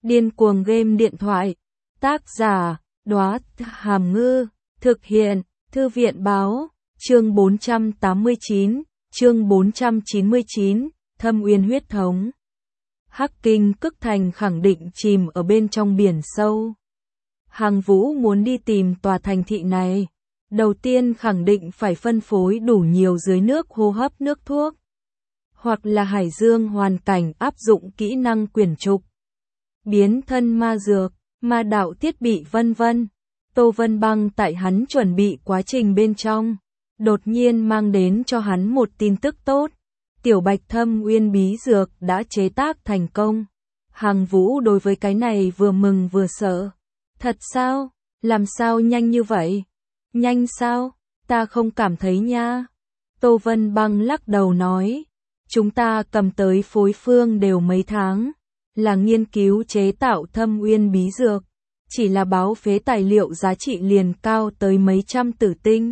Điên cuồng game điện thoại. Tác giả, Đóa Hàm Ngư. Thực hiện, Thư viện báo. Chương 489, chương 499, Thâm Uyên huyết thống. Hắc Kinh Cức Thành khẳng định chìm ở bên trong biển sâu. Hàng Vũ muốn đi tìm tòa thành thị này. Đầu tiên khẳng định phải phân phối đủ nhiều dưới nước hô hấp nước thuốc. Hoặc là hải dương hoàn cảnh áp dụng kỹ năng quyển trục. Biến thân ma dược, ma đạo thiết bị vân vân. Tô Vân Băng tại hắn chuẩn bị quá trình bên trong. Đột nhiên mang đến cho hắn một tin tức tốt. Tiểu Bạch Thâm Uyên bí dược đã chế tác thành công. Hàng Vũ đối với cái này vừa mừng vừa sợ. Thật sao? Làm sao nhanh như vậy? Nhanh sao? Ta không cảm thấy nha. Tô Vân Băng lắc đầu nói. Chúng ta cầm tới phối phương đều mấy tháng. Là nghiên cứu chế tạo Thâm Uyên bí dược. Chỉ là báo phế tài liệu giá trị liền cao tới mấy trăm tử tinh.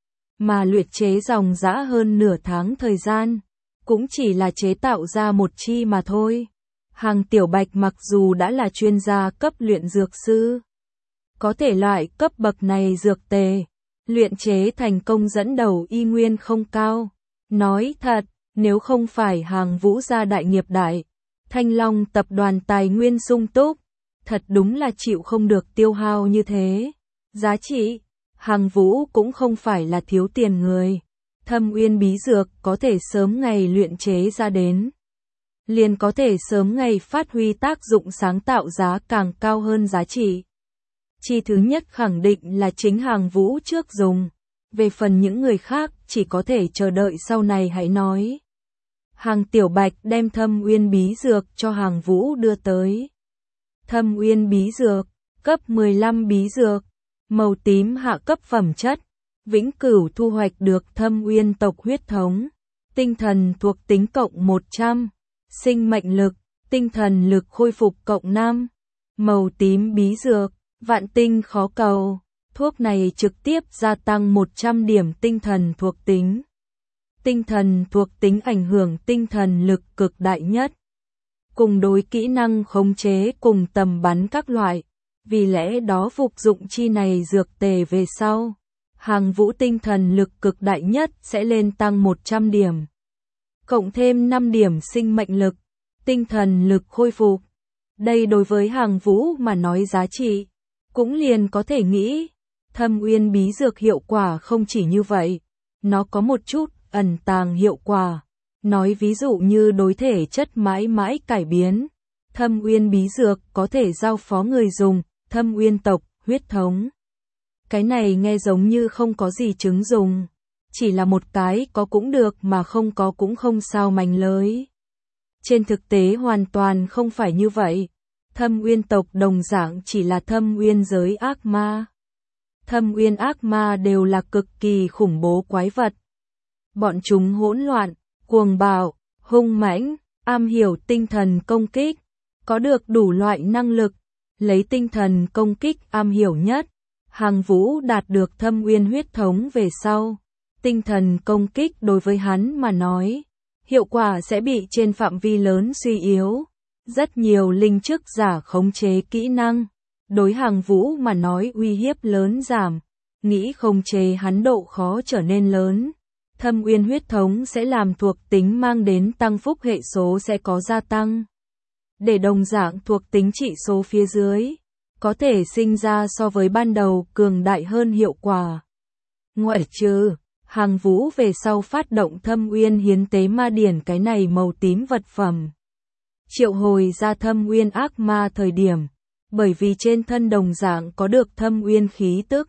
Mà luyện chế dòng dã hơn nửa tháng thời gian. Cũng chỉ là chế tạo ra một chi mà thôi. Hàng Tiểu Bạch mặc dù đã là chuyên gia cấp luyện dược sư. Có thể loại cấp bậc này dược tề. Luyện chế thành công dẫn đầu y nguyên không cao. Nói thật, nếu không phải Hàng Vũ gia đại nghiệp đại. Thanh Long tập đoàn tài nguyên sung túc. Thật đúng là chịu không được tiêu hao như thế. Giá trị, Hàng Vũ cũng không phải là thiếu tiền người. Thâm Uyên bí dược có thể sớm ngày luyện chế ra đến. Liền có thể sớm ngày phát huy tác dụng sáng tạo giá càng cao hơn giá trị. Chi thứ nhất khẳng định là chính Hàng Vũ trước dùng. Về phần những người khác chỉ có thể chờ đợi sau này hãy nói. Hàng Tiểu Bạch đem Thâm Uyên bí dược cho Hàng Vũ đưa tới. Thâm Uyên bí dược, cấp 15 bí dược, màu tím hạ cấp phẩm chất, vĩnh cửu thu hoạch được Thâm Uyên tộc huyết thống, tinh thần thuộc tính cộng 100, sinh mệnh lực, tinh thần lực khôi phục cộng 5, màu tím bí dược, vạn tinh khó cầu, thuốc này trực tiếp gia tăng 100 điểm tinh thần thuộc tính. Tinh thần thuộc tính ảnh hưởng tinh thần lực cực đại nhất. Cùng đối kỹ năng khống chế cùng tầm bắn các loại. Vì lẽ đó phục dụng chi này dược tề về sau. Hàng Vũ tinh thần lực cực đại nhất sẽ lên tăng 100 điểm. Cộng thêm 5 điểm sinh mệnh lực, tinh thần lực khôi phục. Đây đối với Hàng Vũ mà nói giá trị. Cũng liền có thể nghĩ. Thâm Uyên bí dược hiệu quả không chỉ như vậy. Nó có một chút ẩn tàng hiệu quả. Nói ví dụ như đối thể chất mãi mãi cải biến. Thâm Uyên bí dược có thể giao phó người dùng, Thâm Uyên tộc, huyết thống. Cái này nghe giống như không có gì chứng dùng. Chỉ là một cái có cũng được mà không có cũng không sao mánh lới. Trên thực tế hoàn toàn không phải như vậy. Thâm Uyên tộc đồng dạng chỉ là Thâm Uyên giới ác ma. Thâm Uyên ác ma đều là cực kỳ khủng bố quái vật. Bọn chúng hỗn loạn, cuồng bạo, hung mãnh, am hiểu tinh thần công kích, có được đủ loại năng lực, lấy tinh thần công kích am hiểu nhất. Hàng Vũ đạt được Thâm Uyên huyết thống về sau, tinh thần công kích đối với hắn mà nói, hiệu quả sẽ bị trên phạm vi lớn suy yếu. Rất nhiều linh chức giả khống chế kỹ năng, đối Hàng Vũ mà nói uy hiếp lớn giảm, nghĩ khống chế hắn độ khó trở nên lớn. Thâm Uyên huyết thống sẽ làm thuộc tính mang đến tăng phúc hệ số sẽ có gia tăng. Để đồng dạng thuộc tính trị số phía dưới, có thể sinh ra so với ban đầu cường đại hơn hiệu quả. Ngoại trừ, Hàng Vũ về sau phát động Thâm Uyên hiến tế ma điển cái này màu tím vật phẩm. Triệu hồi ra Thâm Uyên ác ma thời điểm, bởi vì trên thân đồng dạng có được Thâm Uyên khí tức.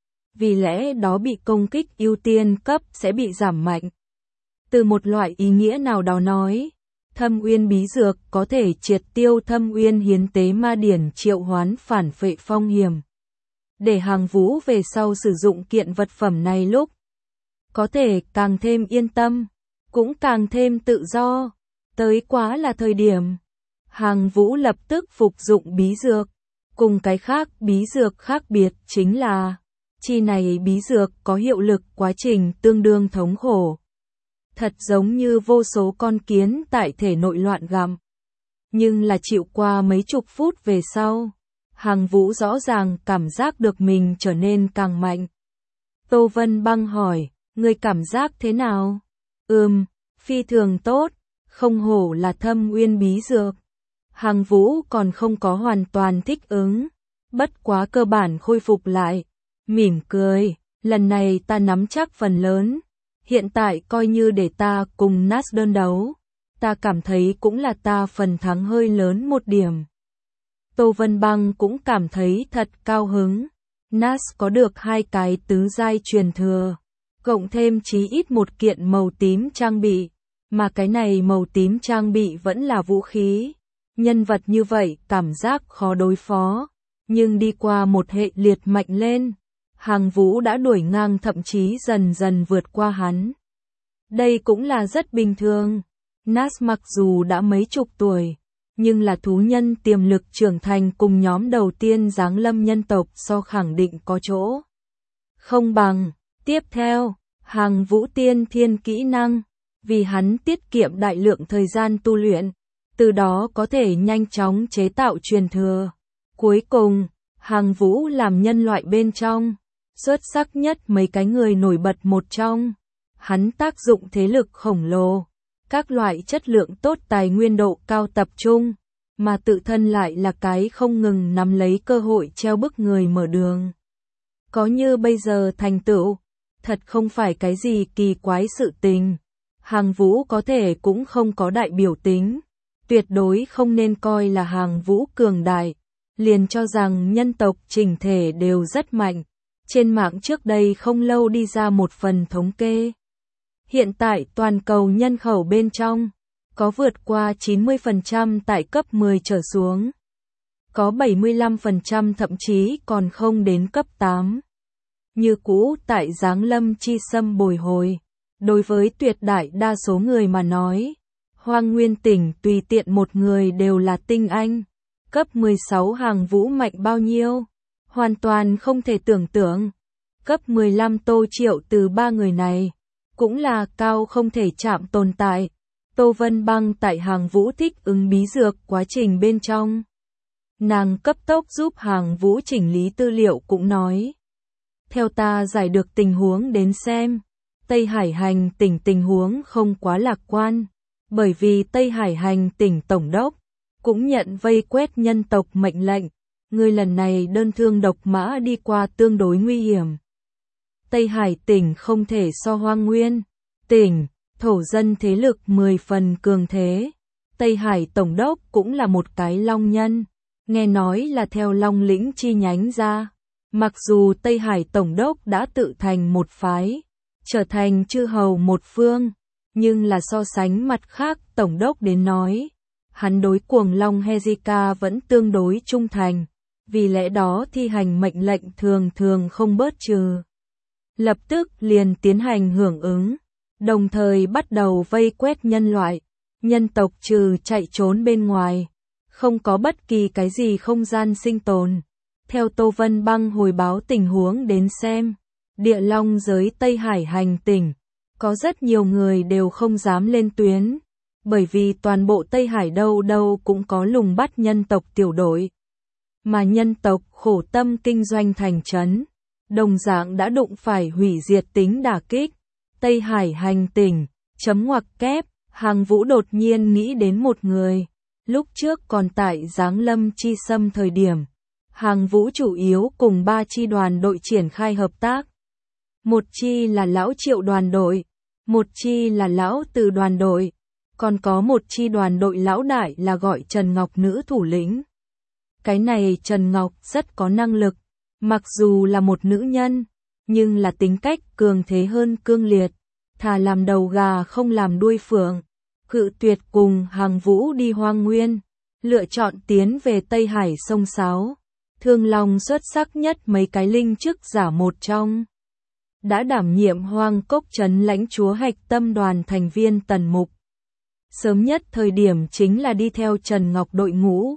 Vì lẽ đó bị công kích ưu tiên cấp sẽ bị giảm mạnh. Từ một loại ý nghĩa nào đó nói, Thâm Uyên bí dược có thể triệt tiêu Thâm Uyên hiến tế ma điển triệu hoán phản phệ phong hiểm. Để Hàng Vũ về sau sử dụng kiện vật phẩm này lúc, có thể càng thêm yên tâm, cũng càng thêm tự do. Tới quá là thời điểm. Hàng Vũ lập tức phục dụng bí dược. Cùng cái khác bí dược khác biệt chính là chi này bí dược có hiệu lực quá trình tương đương thống khổ. Thật giống như vô số con kiến tại thể nội loạn gặm. Nhưng là chịu qua mấy chục phút về sau, Hàng Vũ rõ ràng cảm giác được mình trở nên càng mạnh. Tô Vân Băng hỏi, ngươi cảm giác thế nào? Phi thường tốt, không hổ là Thâm Uyên bí dược. Hàng Vũ còn không có hoàn toàn thích ứng, bất quá cơ bản khôi phục lại, mỉm cười, lần này ta nắm chắc phần lớn, hiện tại coi như để ta cùng Nas đơn đấu, ta cảm thấy cũng là ta phần thắng hơi lớn một điểm. Tô Vân Băng cũng cảm thấy thật cao hứng, Nas có được 2 cái tứ giai truyền thừa, cộng thêm chí ít một kiện màu tím trang bị, mà cái này màu tím trang bị vẫn là vũ khí. Nhân vật như vậy cảm giác khó đối phó, nhưng đi qua một hệ liệt mạnh lên, Hàng Vũ đã đuổi ngang thậm chí dần dần vượt qua hắn. Đây cũng là rất bình thường. Nas mặc dù đã mấy chục tuổi, nhưng là thú nhân tiềm lực trưởng thành cùng nhóm đầu tiên giáng lâm nhân tộc so khẳng định có chỗ không bằng. Tiếp theo, Hàng Vũ tiên thiên kỹ năng, vì hắn tiết kiệm đại lượng thời gian tu luyện, từ đó có thể nhanh chóng chế tạo truyền thừa. Cuối cùng, Hàng Vũ làm nhân loại bên trong xuất sắc nhất mấy cái người nổi bật một trong. Hắn tác dụng thế lực khổng lồ, các loại chất lượng tốt tài nguyên độ cao tập trung, mà tự thân lại là cái không ngừng nắm lấy cơ hội treo bức người mở đường. Có như bây giờ thành tựu, thật không phải cái gì kỳ quái sự tình. Hàng Vũ có thể cũng không có đại biểu tính, tuyệt đối không nên coi là Hàng Vũ cường đại, liền cho rằng nhân tộc chỉnh thể đều rất mạnh. Trên mạng trước đây không lâu đi ra một phần thống kê. Hiện tại toàn cầu nhân khẩu bên trong, có vượt qua 90% tại cấp 10 trở xuống. Có 75% thậm chí còn không đến cấp 8. Như cũ tại Giáng Lâm Chi Sâm bồi hồi. Đối với tuyệt đại đa số người mà nói, Hoang Nguyên tỉnh tùy tiện một người đều là tinh anh. Cấp 16 Hàng Vũ mạnh bao nhiêu? Hoàn toàn không thể tưởng tượng. Cấp 15 Tô Triệu từ 3 người này, cũng là cao không thể chạm tồn tại. Tô Vân Băng tại Hàng Vũ thích ứng bí dược quá trình bên trong. Nàng cấp tốc giúp Hàng Vũ chỉnh lý tư liệu cũng nói. Theo ta giải được tình huống đến xem, Tây Hải Hành tỉnh tình huống không quá lạc quan, bởi vì Tây Hải Hành tỉnh tổng đốc cũng nhận vây quét nhân tộc mệnh lệnh, người lần này đơn thương độc mã đi qua tương đối nguy hiểm. Tây Hải tỉnh không thể so Hoang Nguyên tỉnh, thổ dân thế lực 10 phần cường thế. Tây Hải tổng đốc cũng là một cái long nhân, nghe nói là theo Long lĩnh chi nhánh ra. Mặc dù Tây Hải tổng đốc đã tự thành một phái, trở thành chư hầu một phương, nhưng là so sánh mặt khác tổng đốc đến nói, hắn đối Cuồng Long Hezika vẫn tương đối trung thành, vì lẽ đó thi hành mệnh lệnh thường thường không bớt trừ. Lập tức liền tiến hành hưởng ứng, đồng thời bắt đầu vây quét nhân loại, nhân tộc trừ chạy trốn bên ngoài, không có bất kỳ cái gì không gian sinh tồn. Theo Tô Vân Băng hồi báo tình huống đến xem, địa long giới Tây Hải Hành tỉnh, có rất nhiều người đều không dám lên tuyến, bởi vì toàn bộ Tây Hải đâu đâu cũng có lùng bắt nhân tộc tiểu đội. Mà nhân tộc khổ tâm kinh doanh thành trấn, đồng dạng đã đụng phải hủy diệt tính đả kích. Tây Hải Hành tỉnh, chấm ngoặc kép, Hàng Vũ đột nhiên nghĩ đến một người, lúc trước còn tại Giáng Lâm Chi Sâm thời điểm. Hàng Vũ chủ yếu cùng 3 chi đoàn đội triển khai hợp tác. Một chi là Lão Triệu đoàn đội, một chi là Lão Từ đoàn đội, còn có một chi đoàn đội lão đại là gọi Trần Ngọc nữ thủ lĩnh. Cái này Trần Ngọc rất có năng lực, mặc dù là một nữ nhân, nhưng là tính cách cường thế hơn cương liệt, thà làm đầu gà không làm đuôi phượng, cự tuyệt cùng Hàng Vũ đi Hoang Nguyên, lựa chọn tiến về Tây Hải sông Sáo. Thương Long xuất sắc nhất mấy cái linh chức giả một trong. Đã đảm nhiệm Hoang Cốc trấn lãnh chúa hạch tâm đoàn thành viên Tần Mục. Sớm nhất thời điểm chính là đi theo Trần Ngọc đội ngũ.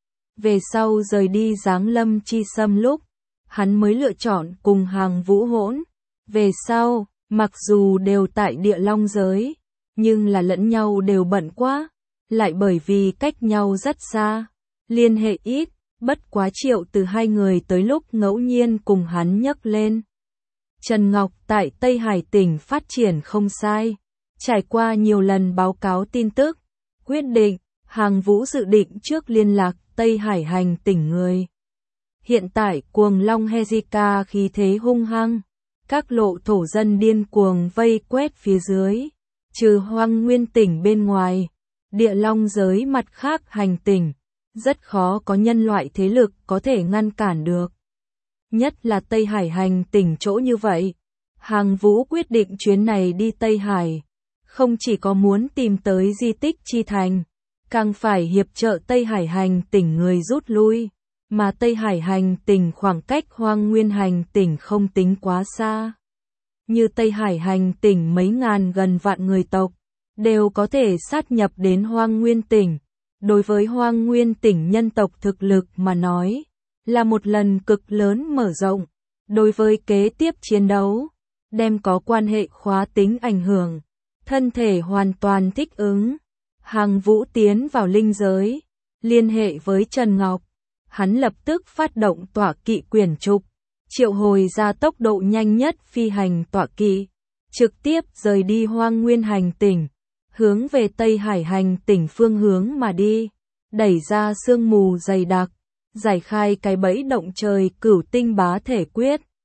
Về sau rời đi Giáng Lâm Chi Sâm lúc, hắn mới lựa chọn cùng Hàng Vũ hỗn. Về sau, mặc dù đều tại địa long giới, nhưng là lẫn nhau đều bận quá. lại bởi vì cách nhau rất xa, liên hệ ít, bất quá Triệu Từ hai người tới lúc ngẫu nhiên cùng hắn nhắc lên. Trần Ngọc tại Tây Hải tỉnh phát triển không sai, trải qua nhiều lần báo cáo tin tức, quyết định, Hàng Vũ dự định trước liên lạc Tây Hải hành tỉnh người. Hiện tại cuồng long Hezika khí thế hung hăng, các lộ thổ dân điên cuồng vây quét phía dưới, trừ Hoang Nguyên tỉnh bên ngoài, địa long giới mặt khác hành tỉnh, rất khó có nhân loại thế lực có thể ngăn cản được. Nhất là Tây Hải hành tỉnh chỗ như vậy, Hàng Vũ quyết định chuyến này đi Tây Hải, không chỉ có muốn tìm tới di tích Chi Thành, càng phải hiệp trợ Tây Hải hành tỉnh người rút lui, mà Tây Hải hành tỉnh khoảng cách Hoang Nguyên hành tỉnh không tính quá xa. Như Tây Hải hành tỉnh mấy ngàn gần vạn người tộc, đều có thể sát nhập đến Hoang Nguyên tỉnh. Đối với Hoang Nguyên tỉnh nhân tộc thực lực mà nói, là một lần cực lớn mở rộng. Đối với kế tiếp chiến đấu, đem có quan hệ khóa tính ảnh hưởng, thân thể hoàn toàn thích ứng. Hàng Vũ tiến vào linh giới, liên hệ với Trần Ngọc. Hắn lập tức phát động tọa kỵ quyển trục, triệu hồi ra tốc độ nhanh nhất phi hành tọa kỵ, trực tiếp rời đi Hoang Nguyên hành tỉnh, hướng về Tây Hải hành tỉnh phương hướng mà đi, đẩy ra sương mù dày đặc, giải khai cái bẫy động trời Cửu Tinh Bá Thể Quyết.